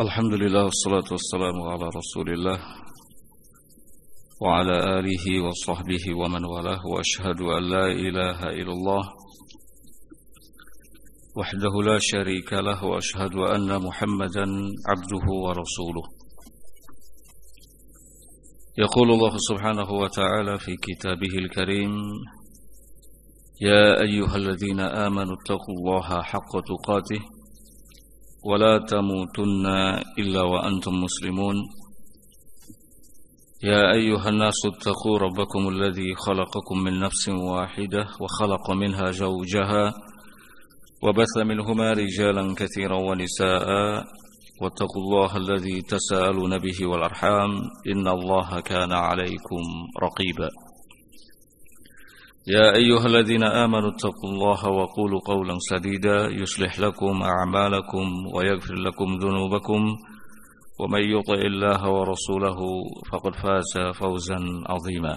Alhamdulillah wassalatu wassalamu ala Rasulillah wa ala alihi wa sahbihi wa man walah wa ashhadu an la ilaha illallah wahdahu la syarika lah wa ashhadu anna Muhammadan abduhu wa rasuluh. Yaqulu Allah subhanahu wa ta'ala fi kitabihil karim, ya ayyuhalladzina amanu taqullaha haqqa tuqatih ولا تموتن إلا وأنتم مسلمون يا أيها الناس اتقوا ربكم الذي خلقكم من نفس واحدة وخلق منها زوجها وبث منهما رجالا كثيرا ونساء واتقوا الله الذي تساءلون به والأرحام إن الله كان عليكم رقيبا يا أيها الذين آمنوا اتقوا الله وقولوا قولا سديدا يصلح لكم أعمالكم ويغفر لكم ذنوبكم ومن يطع الله ورسوله فقد فاز فوزا عظيما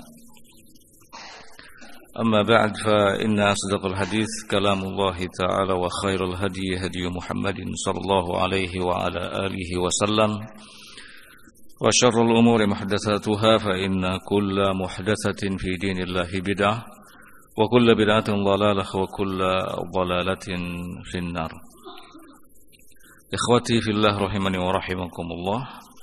أما بعد فإن أصدق الحديث كلام الله تعالى وخير الهدي هدي محمد صلى الله عليه وعلى آله وسلم وشر الأمور محدثاتها فإن كل محدثة في دين الله بدعة وكل بدعة ضلالة وكل ضلالة في النار. Ikhwati fillah rahimani wa rahimakumullah.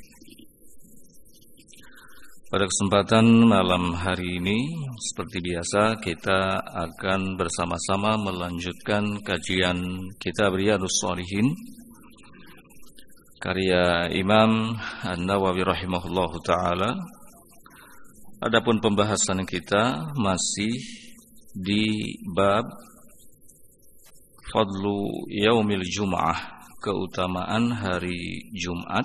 Pada kesempatan malam hari ini seperti biasa kita akan bersama-sama melanjutkan kajian kitab Riyadhus Shalihin karya Imam An-Nawawi rahimahullahu taala. Adapun pembahasan kita masih di bab fadlu yaumil jum'ah, keutamaan hari Jumat,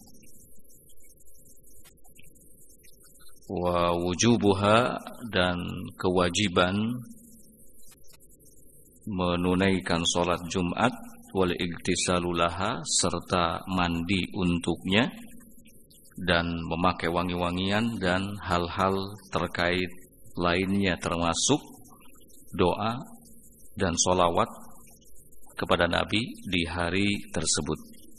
wa wujubuha, dan kewajiban menunaikan salat Jumat, wal igtisalu laha, serta mandi untuknya dan memakai wangi-wangian dan hal-hal terkait lainnya termasuk doa dan sholawat kepada Nabi di hari tersebut.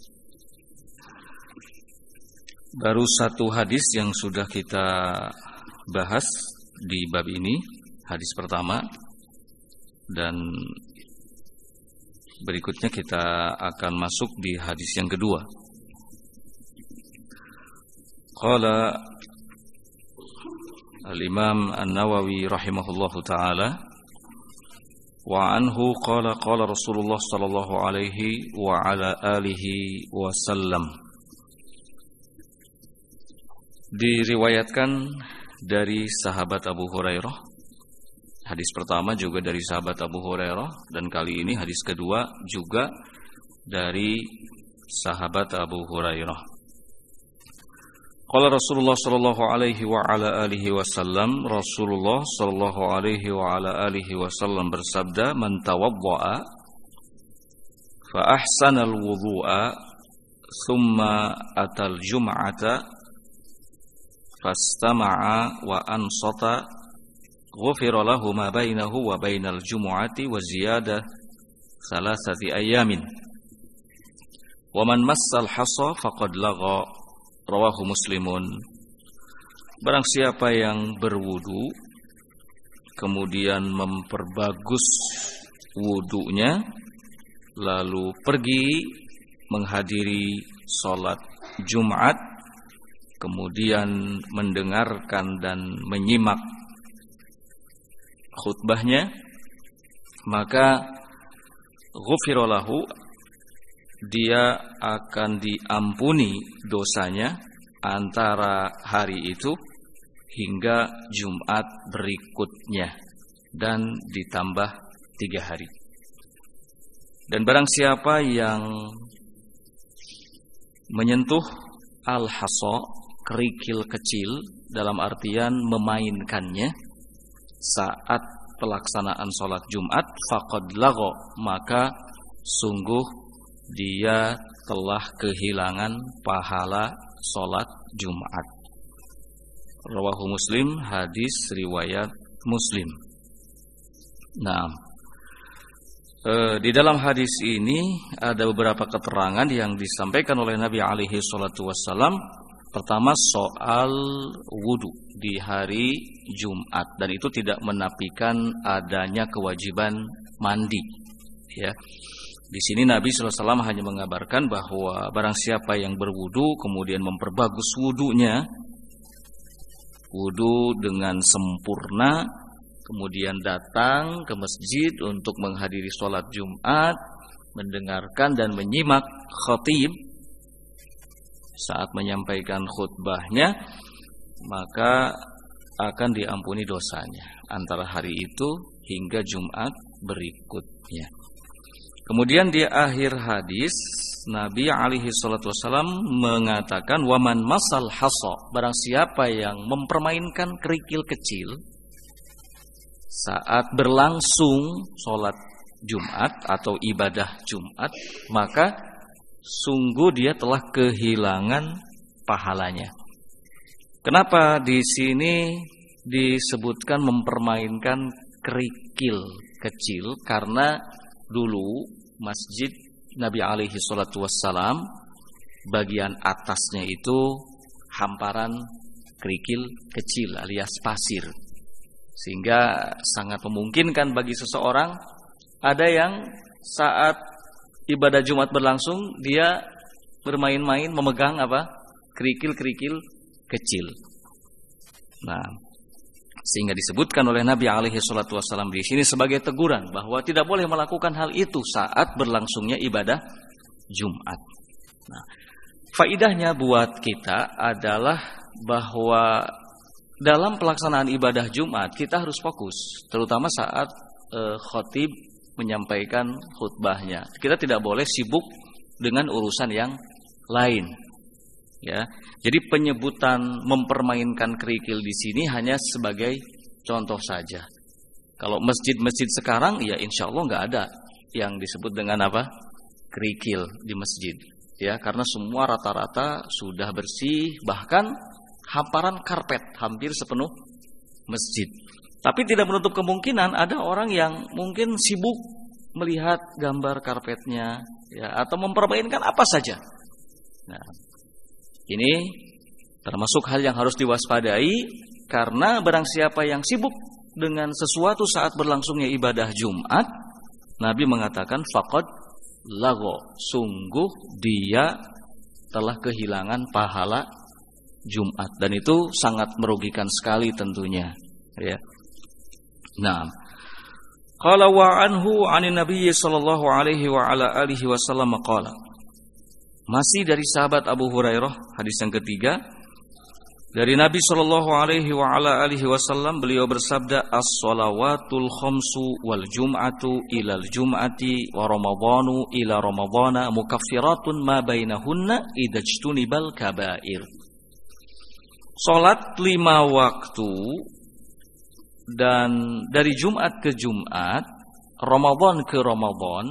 Baru satu hadis yang sudah kita bahas di bab ini, hadis pertama, dan berikutnya kita akan masuk di hadis yang kedua. Qala Al-Imam An-Nawawi rahimahullahu ta'ala, wa anhu qala qala Rasulullah sallallahu alaihi wa ala alihi wasallam. Diriwayatkan dari sahabat Abu Hurairah. Hadis pertama juga dari sahabat Abu Hurairah, dan kali ini hadis kedua juga dari sahabat Abu Hurairah. Qala Rasulullah sallallahu alaihi wa ala alihi wasallam, Rasulullah sallallahu alaihi wa ala alihi wasallam bersabda, man tawaddaa fa ahsanal wudu'a thumma atal jum'ata fastama'a wa ansata ghufira lahu ma bainahu wa bainal jumu'ati wa ziyadah thalathati ayamin wa man massal hasa faqad lagha. Rawahu Muslimun. Barang siapa yang berwudu kemudian memperbagus wudunya lalu pergi menghadiri sholat Jumat, kemudian mendengarkan dan menyimak khutbahnya, maka ghufira lahu, dia akan diampuni dosanya antara hari itu hingga Jumat berikutnya, dan ditambah 3 hari. Dan barang siapa yang menyentuh al-hasa, kerikil kecil, dalam artian memainkannya saat pelaksanaan sholat Jumat, faqad lagha, maka sungguh dia telah kehilangan pahala sholat Jumat. Rawahu Muslim, hadis riwayat Muslim. Nah, Di dalam hadis ini ada beberapa keterangan yang disampaikan oleh Nabi alaihi salatu wassalam. Pertama soal wudu di hari Jumat, dan itu tidak menafikan adanya kewajiban mandi. Ya, di sini Nabi sallallahu alaihi wasallam hanya mengabarkan bahwa barang siapa yang berwudu kemudian memperbagus wudunya, wudu dengan sempurna, kemudian datang ke masjid untuk menghadiri sholat Jumat, mendengarkan dan menyimak khatib saat menyampaikan khutbahnya, maka akan diampuni dosanya antara hari itu hingga Jumat berikutnya. Kemudian di akhir hadis Nabi alaihi salatu wasallam mengatakan, waman masal hasa, barang siapa yang mempermainkan kerikil kecil saat berlangsung sholat Jumat atau ibadah Jumat, maka sungguh dia telah kehilangan pahalanya. Kenapa di sini disebutkan mempermainkan kerikil kecil? Karena dulu masjid Nabi alaihi salatu wassalam bagian atasnya itu hamparan kerikil kecil alias pasir, sehingga sangat memungkinkan bagi seseorang ada yang saat ibadah Jumat berlangsung dia bermain-main memegang kerikil-kerikil kecil. Nah, sehingga disebutkan oleh Nabi alaihi salatu wasallam di sini sebagai teguran bahwa tidak boleh melakukan hal itu saat berlangsungnya ibadah Jumat. Nah, faidahnya buat kita adalah bahwa dalam pelaksanaan ibadah Jumat kita harus fokus, terutama saat khatib menyampaikan khutbahnya. Kita tidak boleh sibuk dengan urusan yang lain. Ya, jadi penyebutan mempermainkan kerikil di sini hanya sebagai contoh saja. Kalau masjid-masjid sekarang, ya insya Allah nggak ada yang disebut dengan kerikil di masjid. Ya, karena semua rata-rata sudah bersih, bahkan hamparan karpet hampir sepenuh masjid. Tapi tidak menutup kemungkinan ada orang yang mungkin sibuk melihat gambar karpetnya, ya, atau mempermainkan apa saja. Nah, ini termasuk hal yang harus diwaspadai, karena barang siapa yang sibuk dengan sesuatu saat berlangsungnya ibadah Jumat, Nabi mengatakan faqad lagho, sungguh dia telah kehilangan pahala Jumat, dan itu sangat merugikan sekali tentunya, ya. Nah, qala wa anhu 'anin nabiy sallallahu alaihi wa ala alihi wasallam qala. Masih dari sahabat Abu Hurairah, hadis yang ketiga, dari Nabi sallallahu alaihi wa ala alihi wasallam, beliau bersabda, as-shalawatul khamsu wal jum'atu ilal jum'ati wa ramadhanu ila ramadhana mukaffiratun ma bainahunna idajtunibal kabair. Salat 5 waktu dan dari Jumat ke Jumat, Ramadan ke Ramadan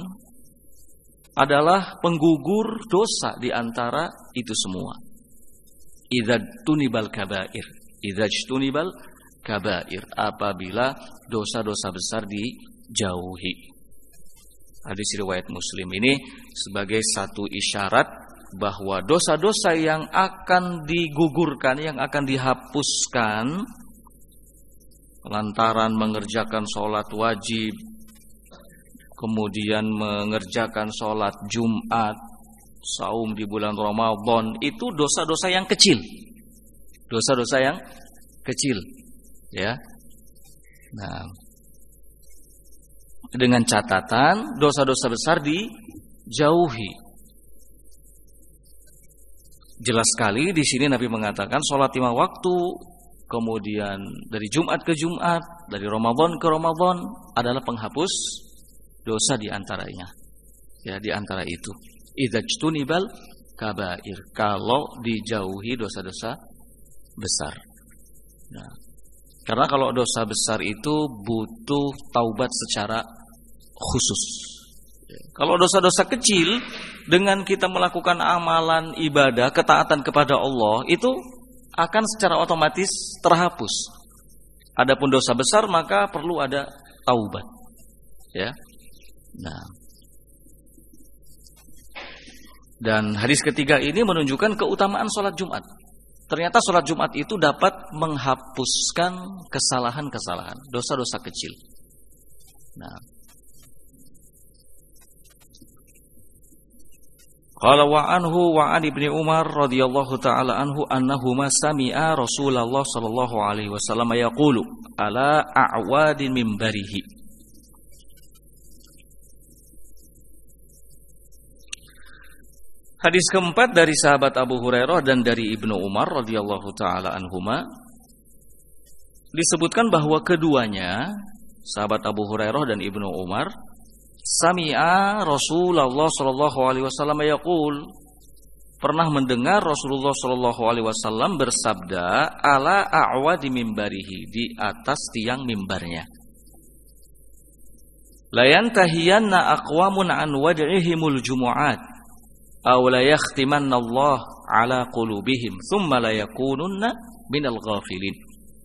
adalah penggugur dosa di antara itu semua. Idzajtunibal kabair, idzajtunibal kabair, apabila dosa-dosa besar dijauhi. Hadis riwayat Muslim ini sebagai satu isyarat bahwa dosa-dosa yang akan digugurkan, yang akan dihapuskan lantaran mengerjakan sholat wajib, kemudian mengerjakan sholat Jumat, saum di bulan Ramadan, itu dosa-dosa yang kecil. Dosa-dosa yang kecil, ya. Nah, dengan catatan dosa-dosa besar dijauhi. Jelas sekali di sini Nabi mengatakan sholat 5 waktu, kemudian dari Jumat ke Jumat, dari Ramadan ke Ramadan adalah penghapus dosa di antaranya. Ya, di antara itu. Idzajtunibal kabair, kalau dijauhi dosa-dosa besar. Nah, karena kalau dosa besar itu butuh taubat secara khusus. Kalau dosa-dosa kecil, dengan kita melakukan amalan ibadah, ketaatan kepada Allah, itu akan secara otomatis terhapus. Adapun dosa besar maka perlu ada taubat. Ya. Nah, dan hadis ketiga ini menunjukkan keutamaan sholat Jumat. Ternyata sholat Jumat itu dapat menghapuskan kesalahan-kesalahan, dosa-dosa kecil. Nah, qala wa anhu wa an ibni Umar radhiyallahu taala anhu annahuma sami'a Rasulullah sallallahu alaihi wasallam yaqulu ala a'wadin minbarihi. Hadis keempat dari sahabat Abu Hurairah dan dari Ibnu Umar radhiyallahu taala anhuma, disebutkan bahwa keduanya, sahabat Abu Hurairah dan Ibnu Umar, sami'a Rasulullah sallallahu alaihi wasallam yaqul, pernah mendengar Rasulullah sallallahu alaihi wasallam bersabda ala a'wadi mimbarihi, di atas tiang mimbarnya. La yantahiyanna aqwamun an wad'ihimul jumu'at aw la yakhtimanna Allah ala qulubihim thumma la yakununna minal ghafilin.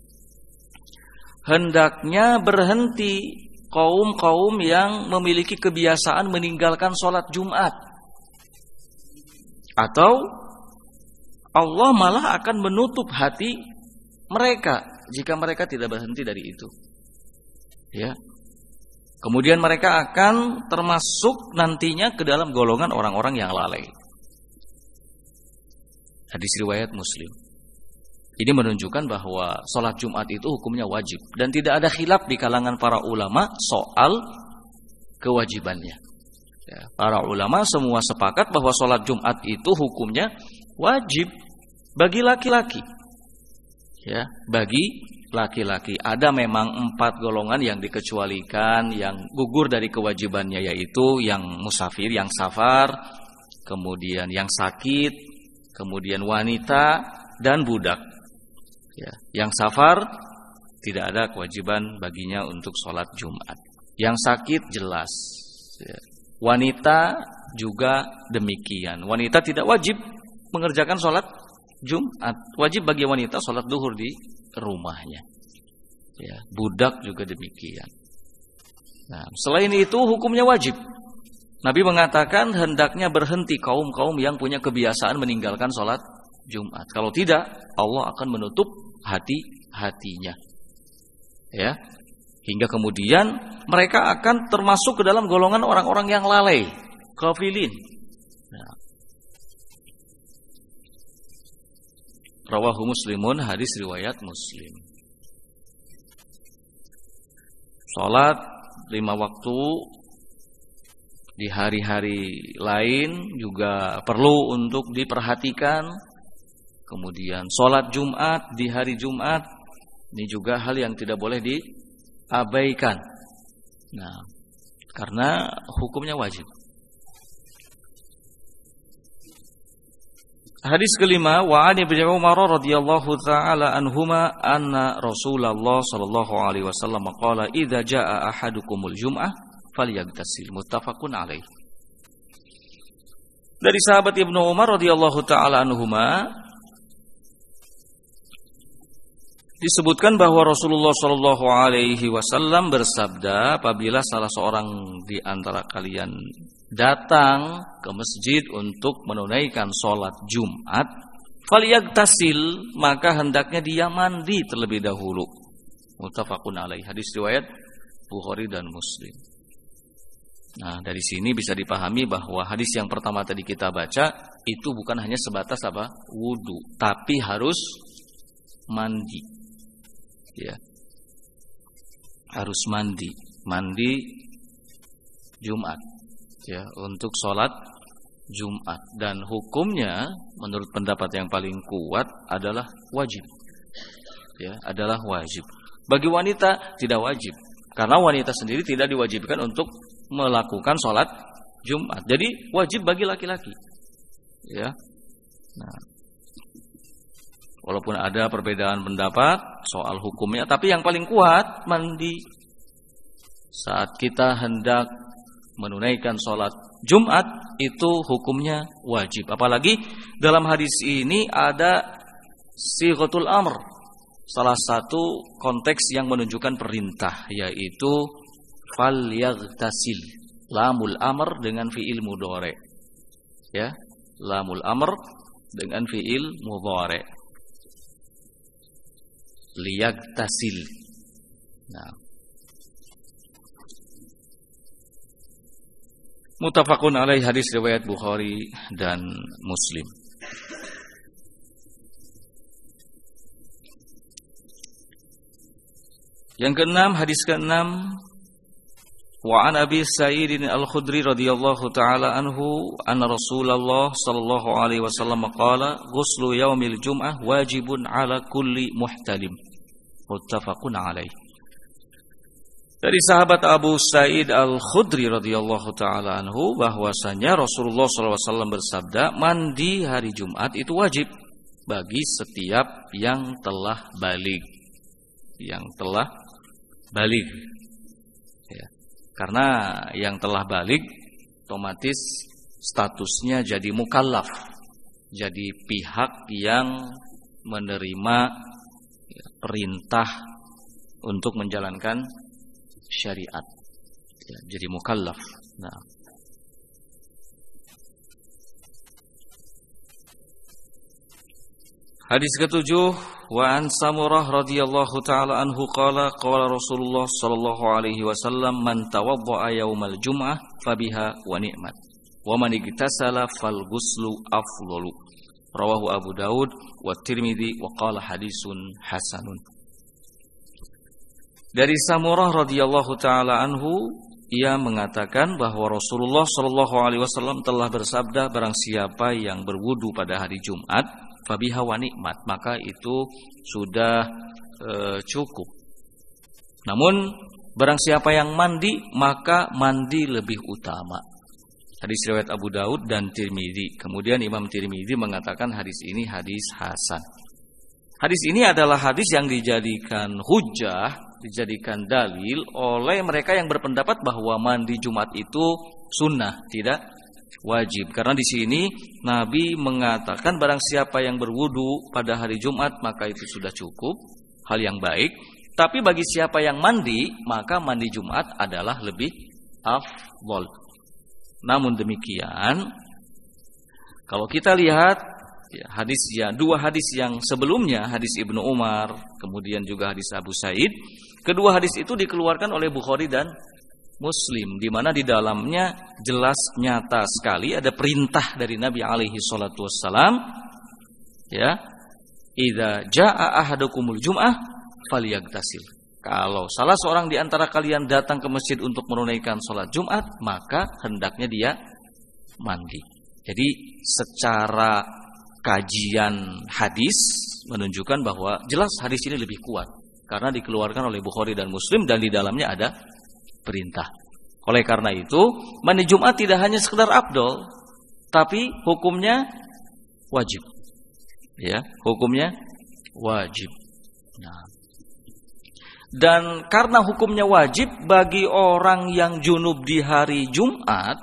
Hendaknya berhenti kaum-kaum yang memiliki kebiasaan meninggalkan sholat Jumat, atau Allah malah akan menutup hati mereka jika mereka tidak berhenti dari itu. Ya. Kemudian mereka akan termasuk nantinya ke dalam golongan orang-orang yang lalai. Hadis riwayat Muslim. Ini menunjukkan bahwa sholat Jumat itu hukumnya wajib, dan tidak ada khilaf di kalangan para ulama soal kewajibannya. Ya, para ulama semua sepakat bahwa sholat Jumat itu hukumnya wajib bagi laki-laki. Ya, bagi laki-laki. Ada memang 4 golongan yang dikecualikan, yang gugur dari kewajibannya, yaitu yang musafir, yang safar, kemudian yang sakit, kemudian wanita dan budak. Ya, yang safar tidak ada kewajiban baginya untuk sholat Jumat. Yang sakit jelas. Ya. Wanita juga demikian. Wanita tidak wajib mengerjakan sholat Jumat. Wajib bagi wanita sholat duhur di rumahnya. Ya, budak juga demikian. Nah, selain itu hukumnya wajib. Nabi mengatakan hendaknya berhenti kaum-kaum yang punya kebiasaan meninggalkan sholat Jumat. Kalau tidak, Allah akan menutup hati-hatinya. Ya, hingga kemudian mereka akan termasuk ke dalam golongan orang-orang yang lalai, ghafilin. Nah. Rawahu Muslimun, hadis riwayat Muslim. Salat 5 waktu di hari-hari lain juga perlu untuk diperhatikan. Kemudian salat Jumat di hari Jumat, ini juga hal yang tidak boleh diabaikan. Nah, karena hukumnya wajib. Hadis kelima, wa an Ibnu Umar radhiyallahu taala anhuma anna Rasulullah sallallahu alaihi wasallam qala idza jaa ahadukumul jum'ah falyaghtasil, muttafaqun alaih. Dari sahabat Ibnu Umar radhiyallahu taala anhuma disebutkan bahwa Rasulullah sallallahu alaihi wasallam bersabda, apabila salah seorang di antara kalian datang ke masjid untuk menunaikan sholat Jumat, falyaghtasil, maka hendaknya dia mandi terlebih dahulu. Muttafaqun alaih. Hadis riwayat Bukhari dan Muslim. Nah, dari sini bisa dipahami bahwa hadis yang pertama tadi kita baca itu bukan hanya sebatas wudu, tapi harus mandi. Ya. Harus mandi Jumat. Ya, untuk sholat Jumat, dan hukumnya menurut pendapat yang paling kuat adalah wajib. Ya, adalah wajib. Bagi wanita tidak wajib, karena wanita sendiri tidak diwajibkan untuk melakukan sholat Jumat. Jadi wajib bagi laki-laki. Ya. Nah, walaupun ada perbedaan pendapat soal hukumnya, tapi yang paling kuat mandi saat kita hendak menunaikan sholat Jumat itu hukumnya wajib. Apalagi dalam hadis ini ada sighatul amr, salah satu konteks yang menunjukkan perintah, yaitu falyaghtasil, lamul amr dengan fiil mudhari. Ya, lamul amr dengan fiil mudhari. Liyagtasil. Nah. Muttafaqun alaih, hadis riwayat Bukhari dan Muslim. Yang keenam, hadis keenam, wa an Abi Sa'id Al-Khudri radhiyallahu taala anhu anna Rasulullah sallallahu alaihi wasallam qala ghuslu yaumil jum'ah wajibun ala kulli muhtalim. Muttafaqun alaih. Dari sahabat Abu Sa'id Al-Khudri radhiyallahu taala anhu bahwasanya Rasulullah sallallahu alaihi wasallam bersabda, mandi hari Jumat itu wajib bagi setiap yang telah baligh. Yang telah baligh. Ya. Karena yang telah baligh otomatis statusnya jadi mukallaf. Jadi pihak yang menerima perintah untuk menjalankan syariat. Ya, jadi mukallaf. Nah. Hadis ketujuh, wa an Samurah radhiyallahu taala anhu qala qala Rasulullah sallallahu alaihi wasallam man tawaddaa yaumal jum'ah fabiha wa ni'mat wa man igtasala fal ghuslu afdalu. Rawahu Abu Daud wa Tirmidzi wa qala hadisun hasanun. Dari Samurah radhiyallahu taala anhu, ia mengatakan bahwa Rasulullah sallallahu alaihi wasallam telah bersabda, barang siapa yang berwudu pada hari Jumat fabiha wa nikmat, maka itu sudah cukup. Namun barang siapa yang mandi, maka mandi lebih utama. Hadis riwayat Abu Daud dan Tirmidzi. Kemudian Imam Tirmidzi mengatakan hadis ini hadis hasan. Hadis ini adalah hadis yang dijadikan hujjah, dijadikan dalil oleh mereka yang berpendapat bahwa mandi Jumat itu sunnah, tidak wajib. Karena di sini Nabi mengatakan barang siapa yang berwudu pada hari Jumat maka itu sudah cukup, hal yang baik. Tapi bagi siapa yang mandi, maka mandi Jumat adalah lebih afdol. Namun demikian, kalau kita lihat dua hadis yang sebelumnya, hadis Ibnu Umar, kemudian juga hadis Abu Sa'id, kedua hadis itu dikeluarkan oleh Bukhari dan Muslim, di mana di dalamnya jelas nyata sekali ada perintah dari Nabi alaihi salatu wassalam, ya, idza jaa ahadukumul jum'ah falyagtasil. Kalau salah seorang di antara kalian datang ke masjid untuk menunaikan salat Jumat, maka hendaknya dia mandi. Jadi secara kajian hadis menunjukkan bahwa jelas hadis ini lebih kuat karena dikeluarkan oleh Bukhari dan Muslim dan di dalamnya ada perintah. Oleh karena itu, mandi Jumat tidak hanya sekedar afdol, tapi hukumnya wajib. Ya, hukumnya wajib. Nah, dan karena hukumnya wajib bagi orang yang junub di hari Jumat,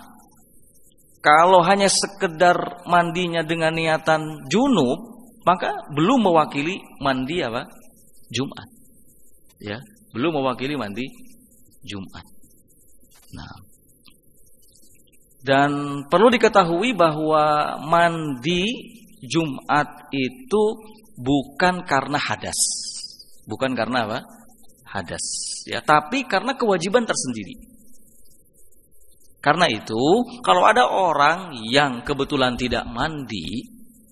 kalau hanya sekedar mandinya dengan niatan junub, maka belum mewakili mandi apa? Jumat. Ya, belum mewakili mandi Jumat. Nah, dan perlu diketahui bahwa mandi Jumat itu bukan karena hadas. Bukan karena apa? Hadas. Ya, tapi karena kewajiban tersendiri. Karena itu, kalau ada orang yang kebetulan tidak mandi,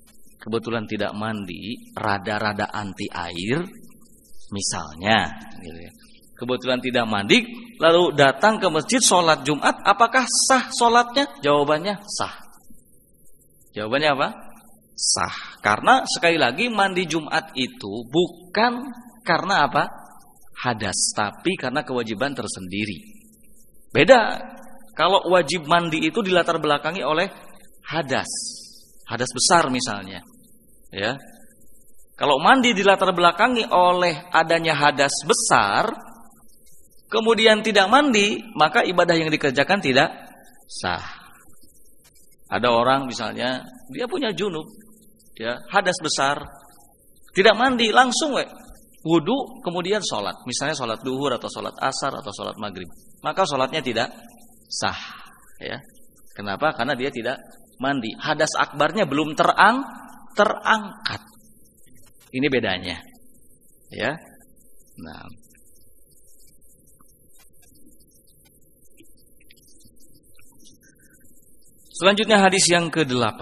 rada-rada anti air, misalnya, gitu ya. Kebetulan tidak mandi, lalu datang ke masjid sholat Jumat, apakah sah sholatnya? Jawabannya sah. Jawabannya apa? Sah. Karena sekali lagi mandi Jumat itu bukan karena apa? Hadas, tapi karena kewajiban tersendiri. Beda. Kalau wajib mandi itu dilatar belakangi oleh hadas. Hadas besar misalnya. Ya. Kalau mandi dilatar belakangi oleh adanya hadas besar, kemudian tidak mandi, maka ibadah yang dikerjakan tidak sah. Ada orang misalnya dia punya junub, ya, hadas besar, tidak mandi, langsung wudu kemudian sholat, misalnya sholat duhur atau sholat asar atau sholat maghrib, maka sholatnya tidak sah. Ya. Kenapa? Karena dia tidak mandi. Hadas akbarnya belum terangkat. Ini bedanya. Ya. Nah. Selanjutnya hadis yang ke-8.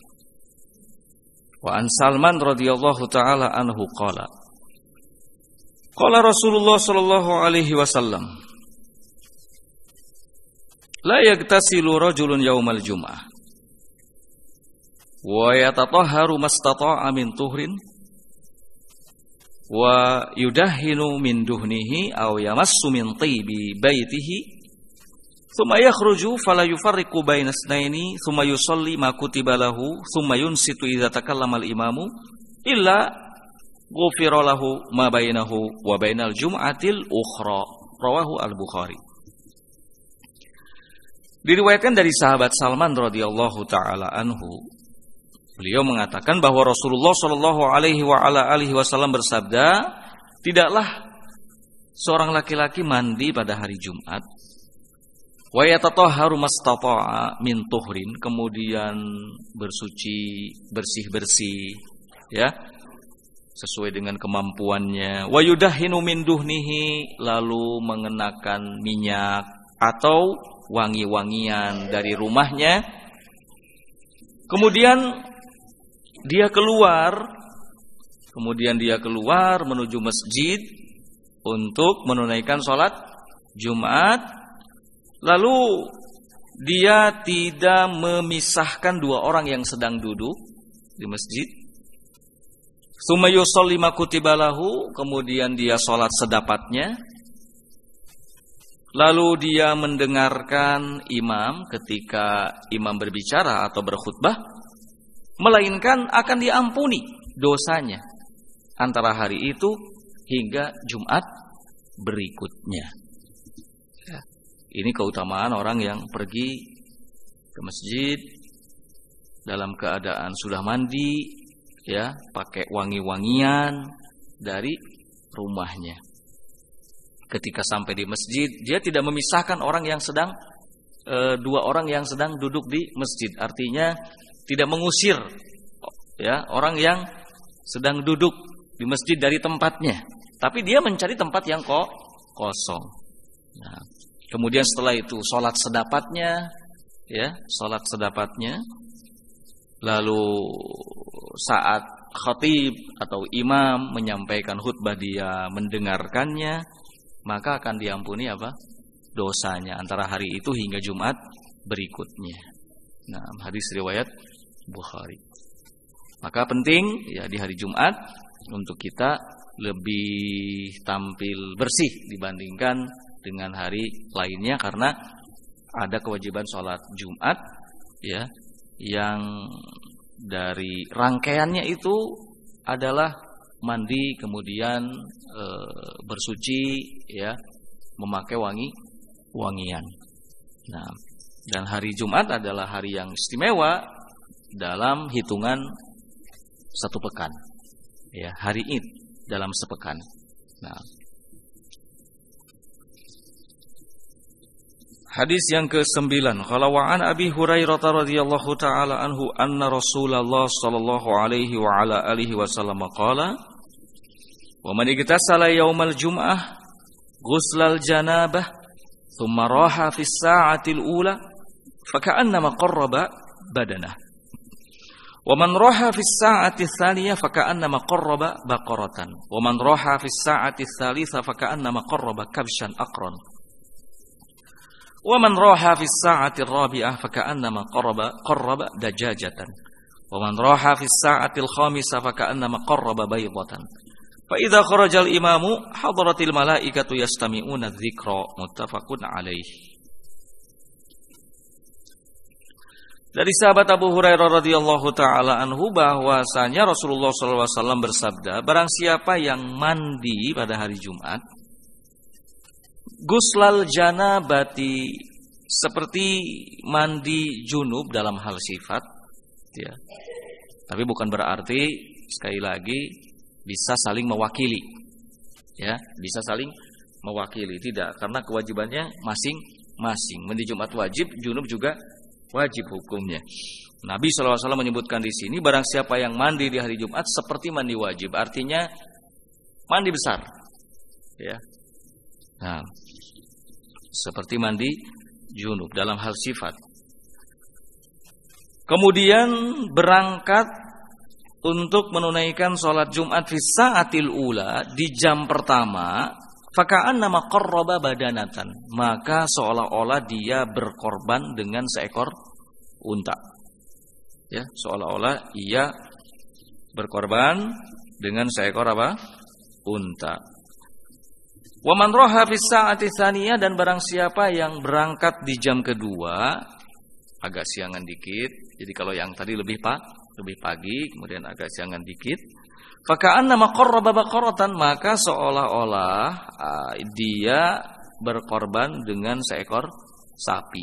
Wa an Salman radhiyallahu taala anhu qala. Qala Rasulullah sallallahu alaihi wasallam, la yagtasilu rajulun yaumal jum'ah wa yatatahharu mastata'a min tuhrin wa yudahhinu min duhnihi aw yamassu min tibi baitihi thumma yakhruju fala yufarriqu baina itsnaini thumma yusalli ma kutiba lahu thumma yunsitu idza takallama al-imamu illa ghufira lahu ma bainahu wa bainal jum'atil ukhra. Rawahu al-Bukhari. Diriwayatkan dari sahabat Salman radhiyallahu taala anhu, beliau mengatakan bahwa Rasulullah sallallahu alaihi wasallam bersabda, tidaklah seorang laki-laki mandi pada hari Jumat, wa yatatahharu mastata'a min tuhrin, kemudian bersuci bersih-bersih, ya, sesuai dengan kemampuannya, wa yudahhinu min duhnihi, lalu mengenakan minyak atau wangi-wangian dari rumahnya. Kemudian dia keluar menuju masjid untuk menunaikan sholat Jumat. Lalu dia tidak memisahkan dua orang yang sedang duduk di masjid. Tsumma yusalli ma kutiba lahu, kemudian dia sholat sedapatnya. Lalu dia mendengarkan imam ketika imam berbicara atau berkhutbah, melainkan akan diampuni dosanya antara hari itu hingga Jumat berikutnya. Ya. Ini keutamaan orang yang pergi ke masjid dalam keadaan sudah mandi, ya, pakai wangi-wangian dari rumahnya. Ketika sampai di masjid, dia tidak memisahkan orang yang sedang dua orang yang sedang duduk di masjid. Artinya tidak mengusir, ya, orang yang sedang duduk di masjid dari tempatnya, tapi dia mencari tempat yang kosong. Nah, kemudian setelah itu sholat sedapatnya, ya, sholat sedapatnya. Lalu saat khatib atau imam menyampaikan khutbah, dia mendengarkannya, maka akan diampuni apa? Dosanya antara hari itu hingga Jumat berikutnya. Nah, hadis riwayat Bukhari. Maka penting, ya, di hari Jumat untuk kita lebih tampil bersih dibandingkan dengan hari lainnya, karena ada kewajiban sholat Jumat, ya, yang dari rangkaiannya itu adalah mandi, kemudian bersuci, ya, memakai wangian. Nah, dan hari Jumat adalah hari yang istimewa dalam hitungan satu pekan, ya, hari Id dalam sepekan. Nah, hadis yang ke-9, qala wa an Abi Hurairah radhiyallahu taala anhu anna Rasulullah sallallahu alaihi wa ala alihi wasallam qala wa man igtasala yaumal jum'ah ghuslal janabah thumma raha fi as-sa'ati al-ula faka'annama qarraba badanah wa man raha fi as-sa'ati ats-tsaniyah faka'annama qarraba baqaratan wa man raha fi as-sa'ati ats-tsalitsah faka'annama qarraba kabshan aqran wa man raha fi as-sa'ati ar-rabi'ah faka'annama qarraba dajajatan wa man raha fi as-sa'ati al-khamisah faka'annama qarraba baydatan fa idza kharajal imamu hadaratil malaikatu yastami'una dzikra muttafaqun alaih. Dari sahabat Abu Hurairah radhiyallahu taala anhu bahwasanya Rasulullah sallallahu alaihi wasallam bersabda, barang siapa yang mandi pada hari Jumat, guslal janabati, seperti mandi junub dalam hal sifat, ya. Tapi bukan berarti, sekali lagi, bisa saling mewakili, ya, bisa saling mewakili, tidak, karena kewajibannya masing-masing. Mandi Jumat wajib, junub juga wajib hukumnya. Nabi SAW menyebutkan di sini, barang siapa yang mandi di hari Jumat seperti mandi wajib, artinya mandi besar, ya. Nah, seperti mandi junub dalam hal sifat. Kemudian berangkat untuk menunaikan sholat Jumat fi sa'atil ula, di jam pertama, faka'annama qarraba badanatan, maka seolah-olah dia berkorban dengan seekor unta. Ya, seolah-olah ia berkorban dengan seekor apa? Unta. Wa man raha fi sa'ati tsaniyah, dan barang siapa yang berangkat di jam kedua, agak siangan dikit. Jadi kalau yang tadi lebih pagi, kemudian agak siangan dikit. Faka'annama qarraba baqaratan, maka seolah-olah dia berkorban dengan seekor sapi.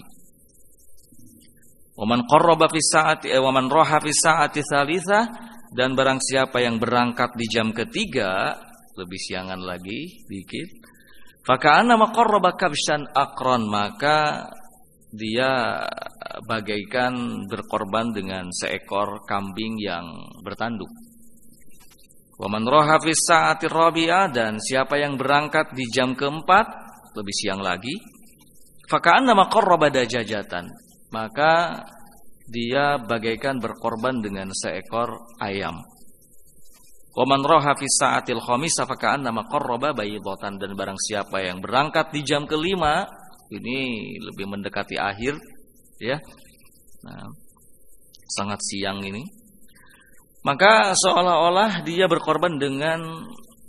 Wa man qarraba fi sa'ati wa man raha fi sa'ati tsalitsah, dan barang siapa yang berangkat di jam ketiga, lebih siangan lagi dikit. Faka'annama qarraba kabshan aqran, maka dia bagaikan berkorban dengan seekor kambing yang bertanduk. Wa man raha fi sa'ati rabi'ah, dan siapa yang berangkat di jam keempat, lebih siang lagi, faka'annama qarraba dajajatan, maka dia bagaikan berkorban dengan seekor ayam. Wa man raha fi sa'atil khamisah faka'annama qarraba baydatan, dan barang siapa yang berangkat di jam kelima, ini lebih mendekati akhir, ya. Nah, sangat siang ini. Maka seolah-olah dia berkorban dengan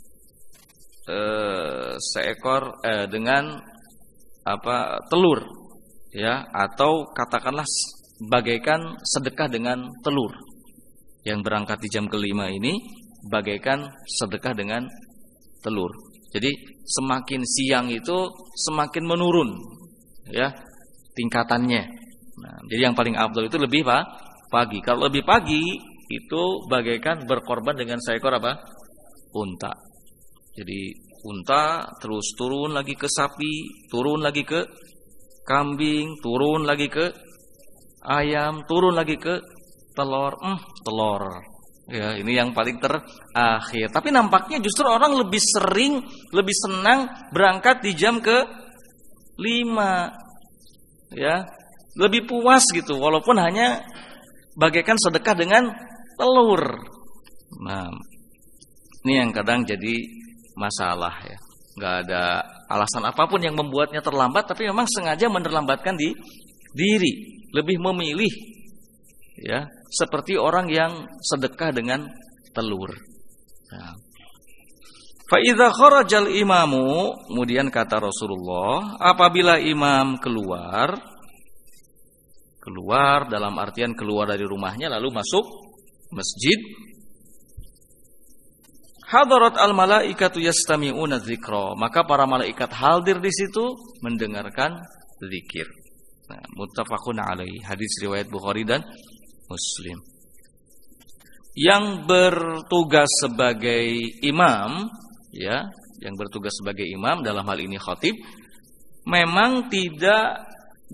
dengan telur, ya, atau katakanlah bagaikan sedekah dengan telur. Yang berangkat di jam kelima ini bagaikan sedekah dengan telur. Jadi semakin siang itu semakin menurun, ya, tingkatannya. Nah, jadi yang paling afdal itu lebih pagi. Kalau lebih pagi itu bagaikan berkorban dengan seekor unta. Jadi unta terus turun lagi ke sapi, turun lagi ke kambing, turun lagi ke ayam, turun lagi ke telur. Ya, ini yang paling terakhir. Tapi nampaknya justru orang lebih sering, lebih senang berangkat di jam ke-5. Ya, lebih puas gitu, walaupun hanya bagaikan sedekah dengan telur. Nah, ini yang kadang jadi masalah, ya. Enggak ada alasan apapun yang membuatnya terlambat, tapi memang sengaja menerlambatkan diri, lebih memilih, ya, seperti orang yang sedekah dengan telur. Nah. Fa idza kharajal imamu, kemudian kata Rasulullah, apabila imam keluar dalam artian keluar dari rumahnya lalu masuk masjid, hadarat al malaikatu yastami'una dzikra, maka para malaikat hadir di situ mendengarkan zikir. Nah, muttafaqun alaihi, hadis riwayat Bukhari dan Muslim. Yang bertugas sebagai imam, ya, yang bertugas sebagai imam dalam hal ini khatib, memang tidak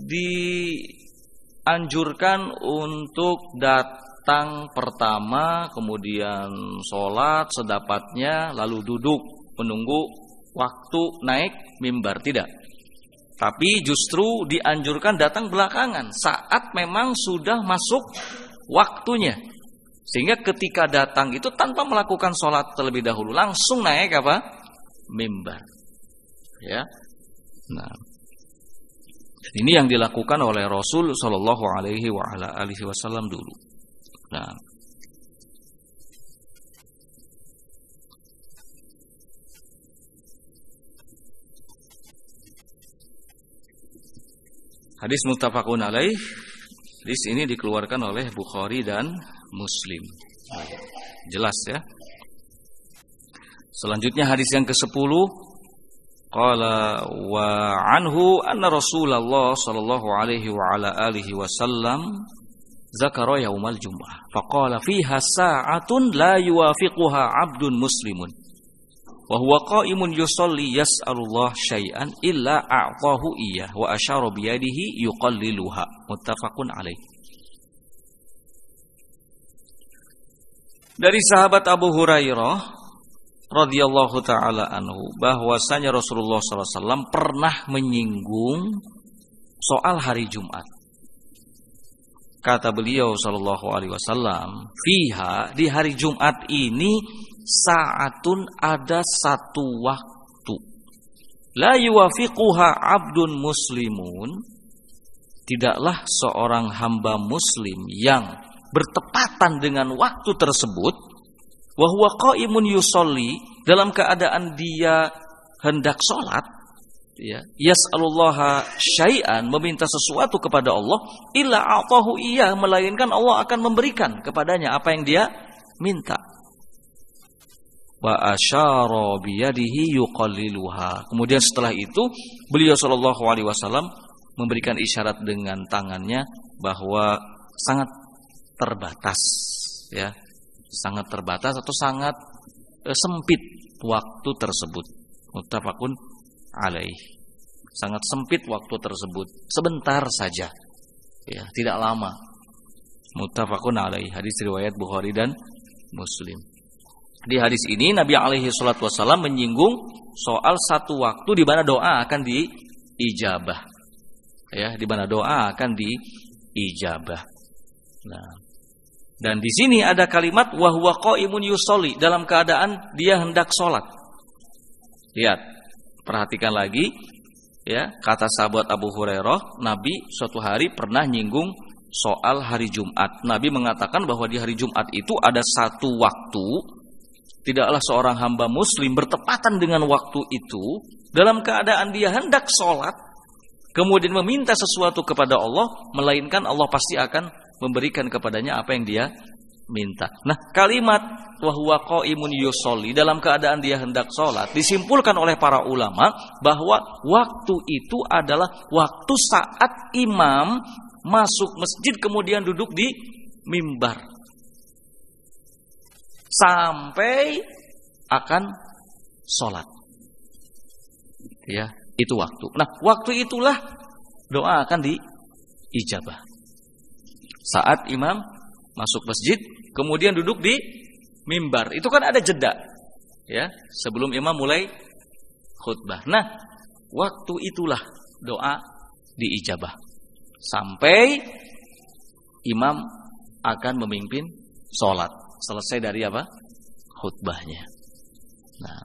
dianjurkan untuk datang pertama kemudian sholat sedapatnya lalu duduk menunggu waktu naik mimbar, tidak. Tapi justru dianjurkan datang belakangan saat memang sudah masuk waktunya. Sehingga ketika datang itu tanpa melakukan sholat terlebih dahulu, langsung naik mimbar. Ya. Nah, ini yang dilakukan oleh Rasul Shallallahu Alaihi Wasallam dulu. Nah, hadis muttafaqun alaih. Hadis ini dikeluarkan oleh Bukhari dan Muslim. Jelas, ya. Selanjutnya hadis yang ke-10, qala wa anhu anna Rasulullah sallallahu alaihi wa ala alihi wasallam zakara yaumal jumu'ah faqala fiha sa'atun la yuwafiquha 'abdun muslimun. wa huwa qa'imun yusalli yas'alullah syai'an illa a'tahu iyyah wa asyara bi yadihi yuqalliluha muttafaqun alaih. Dari sahabat Abu Hurairah radhiyallahu taala anhu bahwasanya Rasulullah sallallahu alaihi wasallam pernah menyinggung soal hari Jumat. Kata beliau sallallahu alaihi wasallam, fiha, di hari Jumat ini sa'atun, ada satu waktu, la yuwafiquha 'abdun muslimun, tidaklah seorang hamba muslim yang bertepatan dengan waktu tersebut, wa huwa qa'imun yusolli, dalam keadaan dia hendak sholat, ya, yas'alullaha syai'an, meminta sesuatu kepada Allah, illa a'tahu iya, melainkan Allah akan memberikan kepadanya apa yang dia minta. Wa asyara biyadihi yuqalliluha. Kemudian setelah itu beliau sallallahu alaihi wasallam memberikan isyarat dengan tangannya bahwa sangat terbatas, ya, sangat terbatas atau sangat sempit waktu tersebut. Muttafaqun alaih. Sangat sempit waktu tersebut, sebentar saja, ya, tidak lama. Muttafaqun alaih. Hadis riwayat Bukhari dan Muslim. Di hadis ini Nabi alaihi salatu wasallam menyinggung soal satu waktu di mana doa akan diijabah, ya, di mana doa akan diijabah. Nah, dan di sini ada kalimat wa huwa qa'imun yusolli, dalam keadaan dia hendak sholat. Lihat, perhatikan lagi, ya, kata sahabat Abu Hurairah, Nabi suatu hari pernah nyinggung soal hari Jumat. Nabi mengatakan bahwa di hari Jumat itu ada satu waktu, tidaklah seorang hamba muslim bertepatan dengan waktu itu dalam keadaan dia hendak sholat, kemudian meminta sesuatu kepada Allah, melainkan Allah pasti akan memberikan kepadanya apa yang dia minta. Nah, kalimat wa huwa qa'imun yusolli, dalam keadaan dia hendak sholat, disimpulkan oleh para ulama bahwa waktu itu adalah waktu saat imam masuk masjid kemudian duduk di mimbar sampai akan sholat, ya, itu waktu. Nah, waktu itulah doa akan diijabah. Saat imam masuk masjid kemudian duduk di mimbar, itu kan ada jeda, ya, sebelum imam mulai khutbah. Nah, waktu itulah doa diijabah sampai imam akan memimpin sholat, selesai dari apa? Khutbahnya. Nah,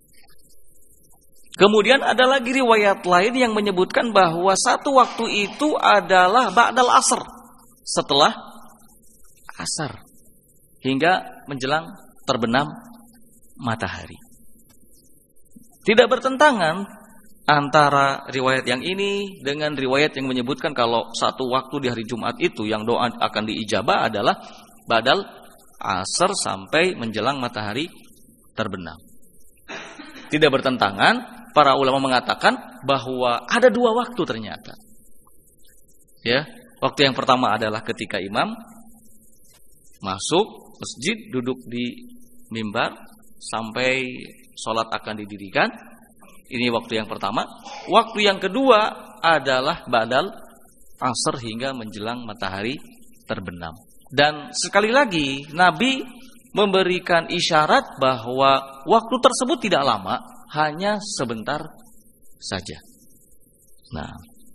kemudian ada lagi riwayat lain yang menyebutkan bahwa satu waktu itu adalah ba'dal asr, setelah asar hingga menjelang terbenam matahari. Tidak bertentangan antara riwayat yang ini dengan riwayat yang menyebutkan kalau satu waktu di hari Jumat itu yang doa akan diijabah adalah ba'dal asar sampai menjelang matahari terbenam. Tidak bertentangan, para ulama mengatakan bahwa ada dua waktu ternyata. Ya, waktu yang pertama adalah ketika imam masuk masjid, duduk di mimbar sampai sholat akan didirikan. Ini waktu yang pertama. Waktu yang kedua adalah ba'dal asar hingga menjelang matahari terbenam. Dan sekali lagi Nabi memberikan isyarat bahwa waktu tersebut tidak lama, hanya sebentar saja. Nah,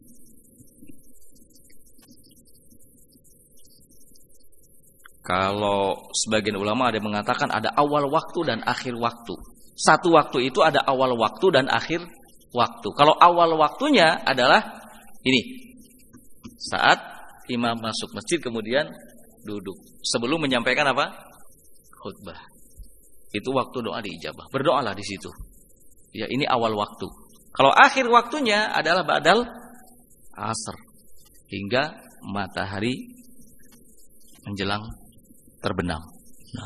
kalau sebagian ulama ada yang mengatakan ada awal waktu dan akhir waktu. Satu waktu itu ada awal waktu dan akhir waktu. Kalau awal waktunya adalah ini, saat imam masuk masjid kemudian duduk sebelum menyampaikan apa? Khutbah. Itu waktu doa diijabah. Berdoalah di situ. Ya, ini awal waktu. Kalau akhir waktunya adalah ba'dal asar hingga matahari menjelang terbenam. Nah,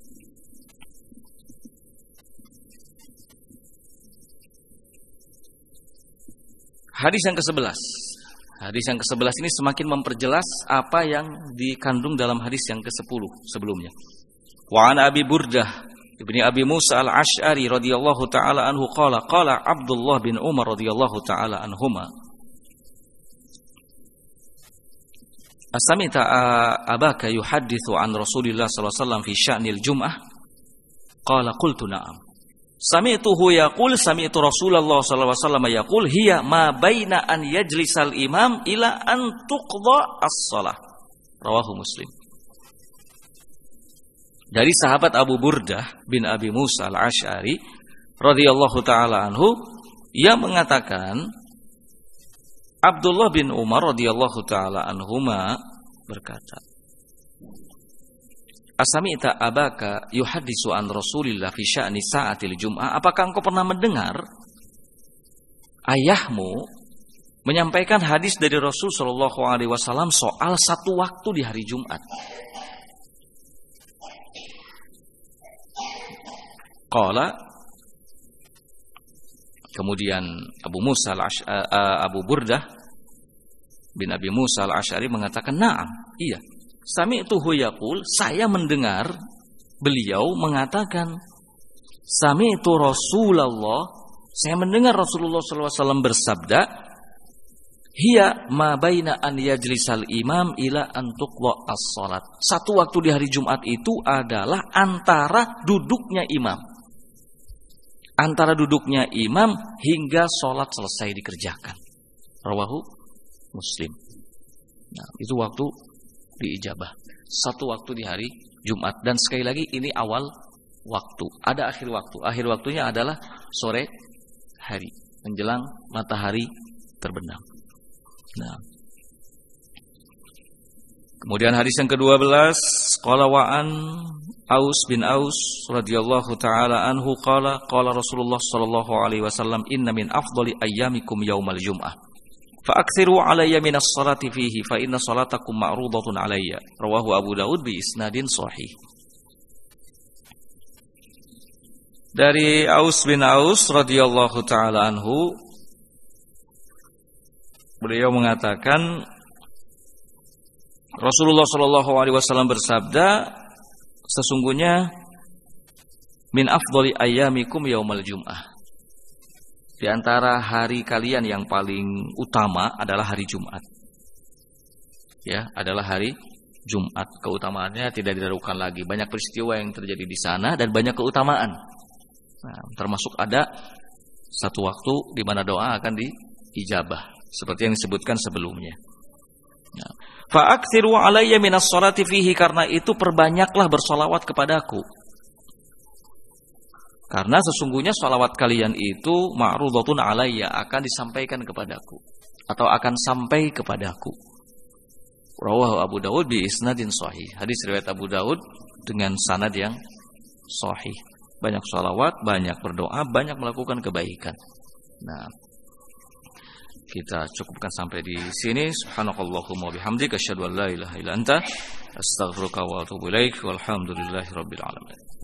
hadis yang ke-11. Hadis yang ke-11 ini semakin memperjelas apa yang dikandung dalam hadis yang ke-10 sebelumnya. Wa an Abi Burdah ibni Abi Musa al-Ash'ari radhiyallahu taala anhu qala Abdullah bin Umar radhiyallahu taala anhuma Asamita abaka yuhadditsu an Rasulillah sallallahu alaihi wasallam fi sya'nil jum'ah? Qala qultu na'am. Sami'tuhu yaqul sami'tu Rasulullah sallallahu alaihi wasallam yaqul hiya ma baina an yajlisal imam ila an tuqda as-shalah. Rawahu Muslim. Dari sahabat Abu Burdah bin Abi Musa al-Ash'ari radhiyallahu taala anhu, ia mengatakan Abdullah bin Umar radhiyallahu taala anhuma berkata, Asami'ta abaka yuhaddisu an Rasulillah fi sya'ni sa'atil jum'ah? Apakah engkau pernah mendengar ayahmu menyampaikan hadis dari Rasul sallallahu alaihi wasallam soal satu waktu di hari Jumat? Qala, kemudian Abu Burdah bin Abi Musa al-Ash'ari mengatakan, "Na'am, iya. Sami'tuhu yaqul, saya mendengar beliau mengatakan, sami'tu Rasulullah, saya mendengar Rasulullah sallallahu alaihi wasallam bersabda, hiya ma baina an yajlisal imam ila an tuqda as-shalat." Satu waktu di hari Jumat itu adalah antara duduknya imam. Antara duduknya imam hingga sholat selesai dikerjakan. Rawahu Muslim. Nah, itu waktu diijabah. Satu waktu di hari Jumat. Dan sekali lagi ini awal waktu. Ada akhir waktu. Akhir waktunya adalah sore hari, menjelang matahari terbenam. Nah, kemudian hadis yang ke-12, qala wa an Aus bin Aus radhiyallahu taala anhu qala Rasulullah sallallahu alaihi wasallam, inna min afdali ayyamikum yaumal jum'ah fa aktsiru alayya minas salati fihi fa inna salatakum ma'rudatun alayya. Rawahu Abu Daud bi isnadin sahih. Dari Aus bin Aus radhiyallahu taala anhu, beliau mengatakan Rasulullah sallallahu alaihi wasallam bersabda, sesungguhnya min afdali ayyamikum yaumal jum'ah, di antara hari kalian yang paling utama adalah hari Jumat. Ya, adalah hari Jumat. Keutamaannya tidak diragukan lagi. Banyak peristiwa yang terjadi di sana dan banyak keutamaan. Nah, termasuk ada satu waktu di mana doa akan diijabah, seperti yang disebutkan sebelumnya. Nah, fa'aktsiru alayya minas sholati fihi, karena itu perbanyaklah bersolawat kepadaku. Karena sesungguhnya sholawat kalian itu ma'rudatun alayya, akan disampaikan kepadaku atau akan sampai kepadaku. Rawahu Abu Daud bi isnadin sahih. Hadis riwayat Abu Daud dengan sanad yang sahih. Banyak sholawat, banyak berdoa, banyak melakukan kebaikan. Nah, kita cukupkan sampai di sini. Subhanakallahumma bihamdika asyhadu an la ilaha illa anta astaghfiruka wa atubu ilaik. Walhamdulillahirabbil alamin.